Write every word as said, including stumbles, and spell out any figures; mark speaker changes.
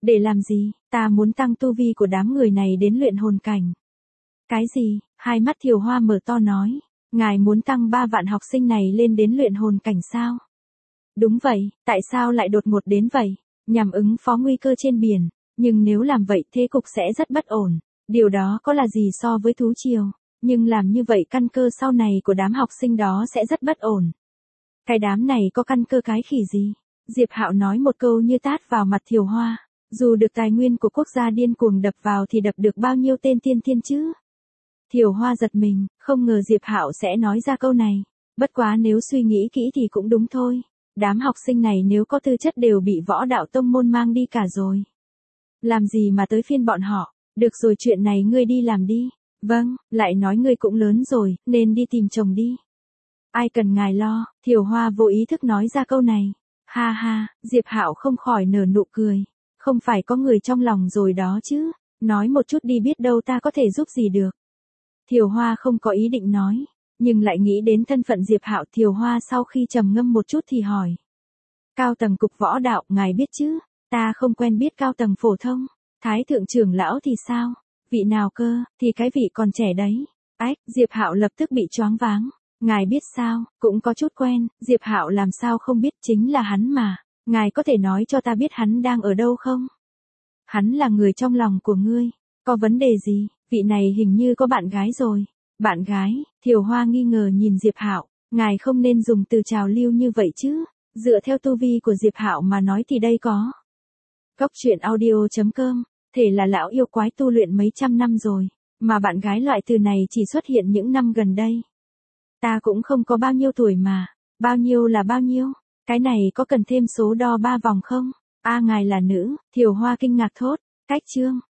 Speaker 1: Để làm gì? Ta muốn tăng tu vi của đám người này đến luyện hồn cảnh. Cái gì? Hai mắt Thiều Hoa mở to nói. Ngài muốn tăng ba vạn học sinh này lên đến luyện hồn cảnh sao? Đúng vậy, tại sao lại đột ngột đến vậy? Nhằm ứng phó nguy cơ trên biển, nhưng nếu làm vậy thế cục sẽ rất bất ổn. Điều đó có là gì so với thú triều, nhưng làm như vậy căn cơ sau này của đám học sinh đó sẽ rất bất ổn. Cái đám này có căn cơ cái khỉ gì? Diệp Hạo nói một câu như tát vào mặt Thiều Hoa. Dù được tài nguyên của quốc gia điên cuồng đập vào thì đập được bao nhiêu tên tiên thiên chứ? Thiều Hoa giật mình, không ngờ Diệp Hạo sẽ nói ra câu này. Bất quá nếu suy nghĩ kỹ thì cũng đúng thôi. Đám học sinh này nếu có tư chất đều bị võ đạo tông môn mang đi cả rồi. Làm gì mà tới phiên bọn họ? Được rồi, chuyện này ngươi đi làm đi. Vâng, lại nói ngươi cũng lớn rồi, nên đi tìm chồng đi. Ai cần ngài lo, Thiều Hoa vô ý thức nói ra câu này. Ha ha, Diệp Hạo không khỏi nở nụ cười. Không phải có người trong lòng rồi đó chứ. Nói một chút đi, biết đâu ta có thể giúp gì được. Thiều Hoa không có ý định nói, nhưng lại nghĩ đến thân phận Diệp Hạo. Thiều Hoa sau khi trầm ngâm một chút thì hỏi. Cao tầng cục võ đạo, ngài biết chứ? Ta không quen biết cao tầng phổ thông. Thái thượng trưởng lão thì sao? Vị nào cơ? Thì cái vị còn trẻ đấy. Ách, Diệp Hạo lập tức bị choáng váng. Ngài biết sao? Cũng có chút quen. Diệp Hạo làm sao không biết, chính là hắn mà. Ngài có thể nói cho ta biết hắn đang ở đâu không? Hắn là người trong lòng của ngươi. Có vấn đề gì? Vị này hình như có bạn gái rồi. Bạn gái? Thiều Hoa nghi ngờ nhìn Diệp Hạo. Ngài không nên dùng từ trào lưu như vậy chứ. Dựa theo tu vi của Diệp Hạo mà nói thì đây có. Cốc truyện audio chấm com. Thể là lão yêu quái tu luyện mấy trăm năm rồi. Mà bạn gái loại từ này chỉ xuất hiện những năm gần đây. Ta cũng không có bao nhiêu tuổi mà. Bao nhiêu là bao nhiêu? Cái này có cần thêm số đo ba vòng không? A, ngài là nữ? Thiều Hoa kinh ngạc thốt. Cách chương.